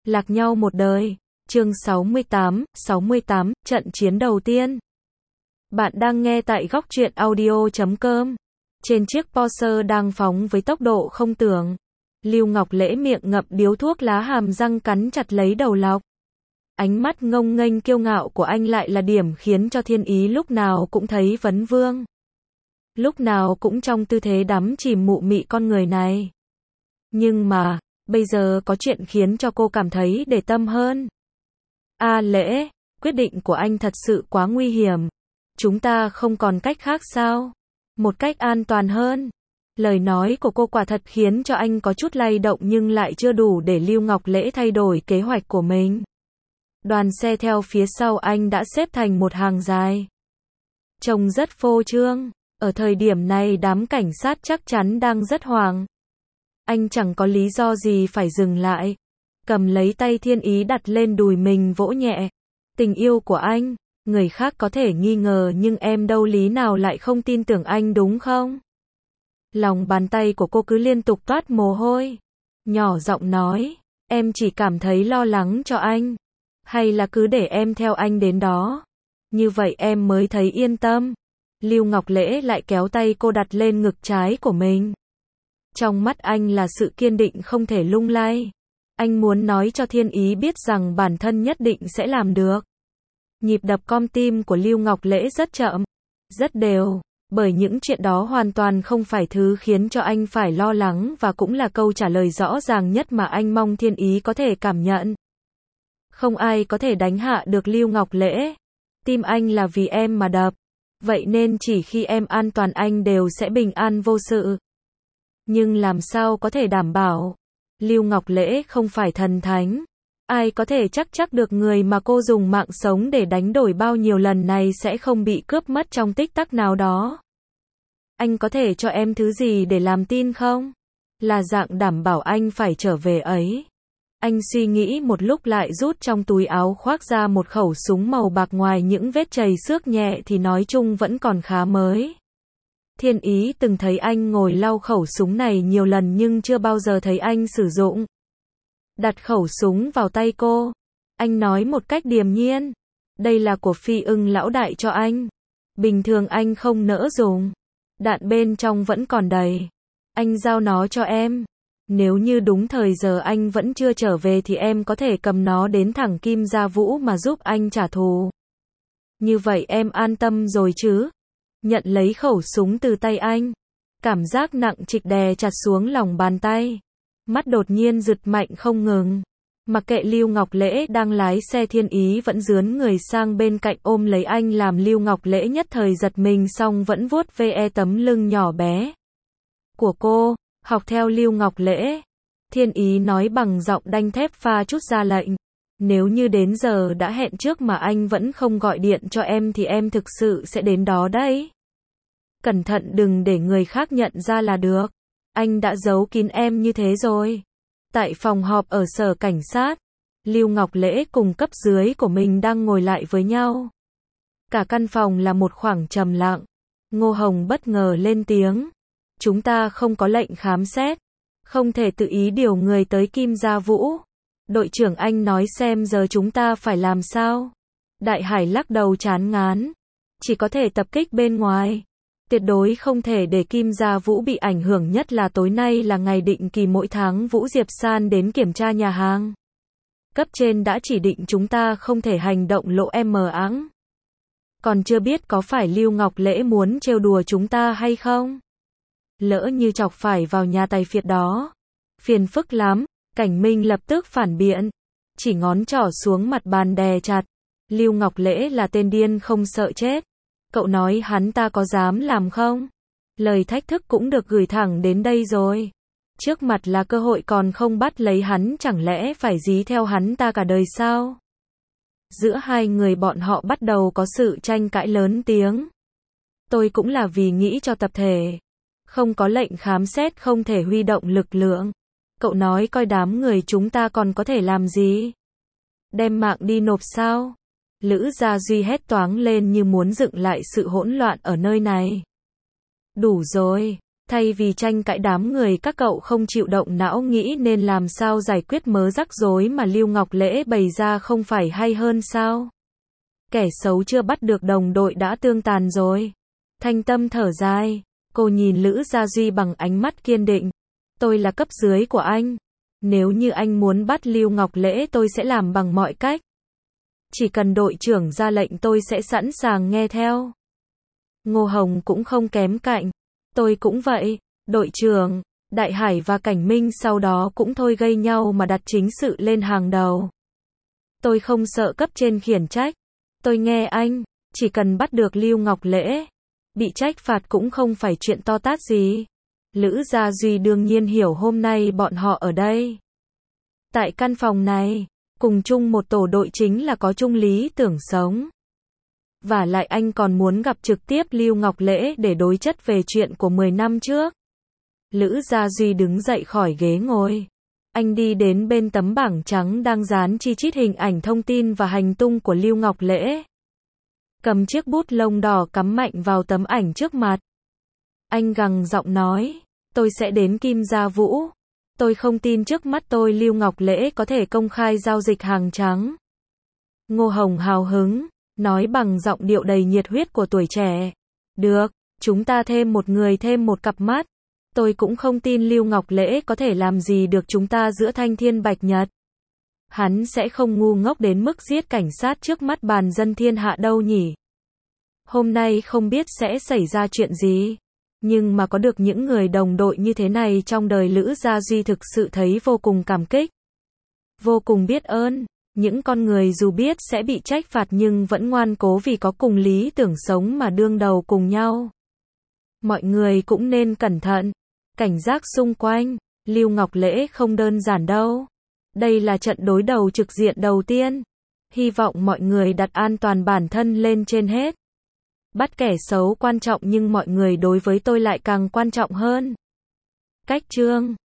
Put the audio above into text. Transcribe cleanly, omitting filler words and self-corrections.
Lạc nhau một đời. Chương 68, trận chiến đầu tiên. Bạn đang nghe tại góc truyện audio.com. Trên chiếc Porsche đang phóng với tốc độ không tưởng. Lưu Ngọc Lễ miệng ngậm điếu thuốc lá, hàm răng cắn chặt lấy đầu lọc. Ánh mắt ngông nghênh kiêu ngạo của anh lại là điểm khiến cho Thiên Ý lúc nào cũng thấy vấn vương. Lúc nào cũng trong tư thế đắm chìm mụ mị con người này. Nhưng mà, bây giờ có chuyện khiến cho cô cảm thấy để tâm hơn. Lễ, quyết định của anh thật sự quá nguy hiểm. Chúng ta không còn cách khác sao? Một cách an toàn hơn. Lời nói của cô quả thật khiến cho anh có chút lay động nhưng lại chưa đủ để Lưu Ngọc Lễ thay đổi kế hoạch của mình. Đoàn xe theo phía sau anh đã xếp thành một hàng dài. Trông rất phô trương. Ở thời điểm này đám cảnh sát chắc chắn đang rất hoảng. Anh chẳng có lý do gì phải dừng lại. Cầm lấy tay Thiên Ý đặt lên đùi mình vỗ nhẹ. Tình yêu của anh, người khác có thể nghi ngờ nhưng em đâu lý nào lại không tin tưởng anh đúng không? Lòng bàn tay của cô cứ liên tục toát mồ hôi. Nhỏ giọng nói, em chỉ cảm thấy lo lắng cho anh. Hay là cứ để em theo anh đến đó. Như vậy em mới thấy yên tâm. Lưu Ngọc Lễ lại kéo tay cô đặt lên ngực trái của mình. Trong mắt anh là sự kiên định không thể lung lay. Anh muốn nói cho Thiên Ý biết rằng bản thân nhất định sẽ làm được. Nhịp đập con tim của Lưu Ngọc Lễ rất chậm, rất đều, bởi những chuyện đó hoàn toàn không phải thứ khiến cho anh phải lo lắng và cũng là câu trả lời rõ ràng nhất mà anh mong Thiên Ý có thể cảm nhận. Không ai có thể đánh hạ được Lưu Ngọc Lễ. Tim anh là vì em mà đập. Vậy nên chỉ khi em an toàn anh đều sẽ bình an vô sự. Nhưng làm sao có thể đảm bảo? Lưu Ngọc Lễ không phải thần thánh. Ai có thể chắc được người mà cô dùng mạng sống để đánh đổi bao nhiêu lần này sẽ không bị cướp mất trong tích tắc nào đó? Anh có thể cho em thứ gì để làm tin không? Là dạng đảm bảo anh phải trở về ấy. Anh suy nghĩ một lúc lại rút trong túi áo khoác ra một khẩu súng màu bạc, ngoài những vết chày xước nhẹ thì nói chung vẫn còn khá mới. Thiên Ý từng thấy anh ngồi lau khẩu súng này nhiều lần nhưng chưa bao giờ thấy anh sử dụng. Đặt khẩu súng vào tay cô. Anh nói một cách điềm nhiên. Đây là của Phi Ưng lão đại cho anh. Bình thường anh không nỡ dùng. Đạn bên trong vẫn còn đầy. Anh giao nó cho em. Nếu như đúng thời giờ anh vẫn chưa trở về thì em có thể cầm nó đến thẳng Kim Gia Vũ mà giúp anh trả thù. Như vậy em an tâm rồi chứ? Nhận lấy khẩu súng từ tay anh. Cảm giác nặng trịch đè chặt xuống lòng bàn tay. Mắt đột nhiên giật mạnh không ngừng. Mặc kệ Lưu Ngọc Lễ đang lái xe, Thiên Ý vẫn dướn người sang bên cạnh ôm lấy anh, làm Lưu Ngọc Lễ nhất thời giật mình xong vẫn vuốt ve tấm lưng nhỏ bé của cô. Học theo Lưu Ngọc Lễ. Thiên Ý nói bằng giọng đanh thép pha chút ra lệnh. Nếu như đến giờ đã hẹn trước mà anh vẫn không gọi điện cho em thì em thực sự sẽ đến đó đấy. Cẩn thận đừng để người khác nhận ra là được. Anh đã giấu kín em như thế rồi. Tại phòng họp ở sở cảnh sát, Lưu Ngọc Lễ cùng cấp dưới của mình đang ngồi lại với nhau. Cả căn phòng là một khoảng trầm lặng. Ngô Hồng bất ngờ lên tiếng. Chúng ta không có lệnh khám xét. Không thể tự ý điều người tới Kim Gia Vũ. Đội trưởng, anh nói xem giờ chúng ta phải làm sao? Đại Hải lắc đầu chán ngán. Chỉ có thể tập kích bên ngoài. Tuyệt đối không thể để Kim Gia Vũ bị ảnh hưởng, nhất là tối nay là ngày định kỳ mỗi tháng Vũ Diệp San đến kiểm tra nhà hàng. Cấp trên đã chỉ định chúng ta không thể hành động lộ mờ áng. Còn chưa biết có phải Lưu Ngọc Lễ muốn trêu đùa chúng ta hay không? Lỡ như chọc phải vào nhà tài phiệt đó. Phiền phức lắm. Cảnh Minh lập tức phản biện. Chỉ ngón trỏ xuống mặt bàn đè chặt. Lưu Ngọc Lễ là tên điên không sợ chết. Cậu nói hắn ta có dám làm không? Lời thách thức cũng được gửi thẳng đến đây rồi. Trước mặt là cơ hội còn không bắt lấy hắn, chẳng lẽ phải dí theo hắn ta cả đời sao? Giữa hai người bọn họ bắt đầu có sự tranh cãi lớn tiếng. Tôi cũng là vì nghĩ cho tập thể. Không có lệnh khám xét không thể huy động lực lượng. Cậu nói coi đám người chúng ta còn có thể làm gì? Đem mạng đi nộp sao? Lữ Gia Duy hét toáng lên như muốn dựng lại sự hỗn loạn ở nơi này. Đủ rồi. Thay vì tranh cãi đám người các cậu không chịu động não nghĩ nên làm sao giải quyết mớ rắc rối mà Lưu Ngọc Lễ bày ra không phải hay hơn sao? Kẻ xấu chưa bắt được đồng đội đã tương tàn rồi. Thanh Tâm thở dài. Cô nhìn Lữ Gia Duy bằng ánh mắt kiên định. Tôi là cấp dưới của anh. Nếu như anh muốn bắt Lưu Ngọc Lễ tôi sẽ làm bằng mọi cách. Chỉ cần đội trưởng ra lệnh tôi sẽ sẵn sàng nghe theo. Ngô Hồng cũng không kém cạnh. Tôi cũng vậy. Đội trưởng, Đại Hải và Cảnh Minh sau đó cũng thôi gây nhau mà đặt chính sự lên hàng đầu. Tôi không sợ cấp trên khiển trách. Tôi nghe anh, chỉ cần bắt được Lưu Ngọc Lễ. Bị trách phạt cũng không phải chuyện to tát gì. Lữ Gia Duy đương nhiên hiểu hôm nay bọn họ ở đây. Tại căn phòng này, cùng chung một tổ đội chính là có chung lý tưởng sống. Và lại anh còn muốn gặp trực tiếp Lưu Ngọc Lễ để đối chất về chuyện của 10 năm trước. Lữ Gia Duy đứng dậy khỏi ghế ngồi. Anh đi đến bên tấm bảng trắng đang dán chi chít hình ảnh thông tin và hành tung của Lưu Ngọc Lễ. Cầm chiếc bút lông đỏ cắm mạnh vào tấm ảnh trước mặt. Anh gằn giọng nói, tôi sẽ đến Kim Gia Vũ. Tôi không tin trước mắt tôi Lưu Ngọc Lễ có thể công khai giao dịch hàng trắng. Ngô Hồng hào hứng, nói bằng giọng điệu đầy nhiệt huyết của tuổi trẻ. Được, chúng ta thêm một người thêm một cặp mắt. Tôi cũng không tin Lưu Ngọc Lễ có thể làm gì được chúng ta giữa thanh thiên bạch nhật. Hắn sẽ không ngu ngốc đến mức giết cảnh sát trước mắt bàn dân thiên hạ đâu nhỉ. Hôm nay không biết sẽ xảy ra chuyện gì. Nhưng mà có được những người đồng đội như thế này trong đời Lữ Gia Duy thực sự thấy vô cùng cảm kích. Vô cùng biết ơn. Những con người dù biết sẽ bị trách phạt nhưng vẫn ngoan cố vì có cùng lý tưởng sống mà đương đầu cùng nhau. Mọi người cũng nên cẩn thận. Cảnh giác xung quanh. Lưu Ngọc Lễ không đơn giản đâu. Đây là trận đối đầu trực diện đầu tiên. Hy vọng mọi người đặt an toàn bản thân lên trên hết. Bắt kẻ xấu quan trọng nhưng mọi người đối với tôi lại càng quan trọng hơn. Cách chương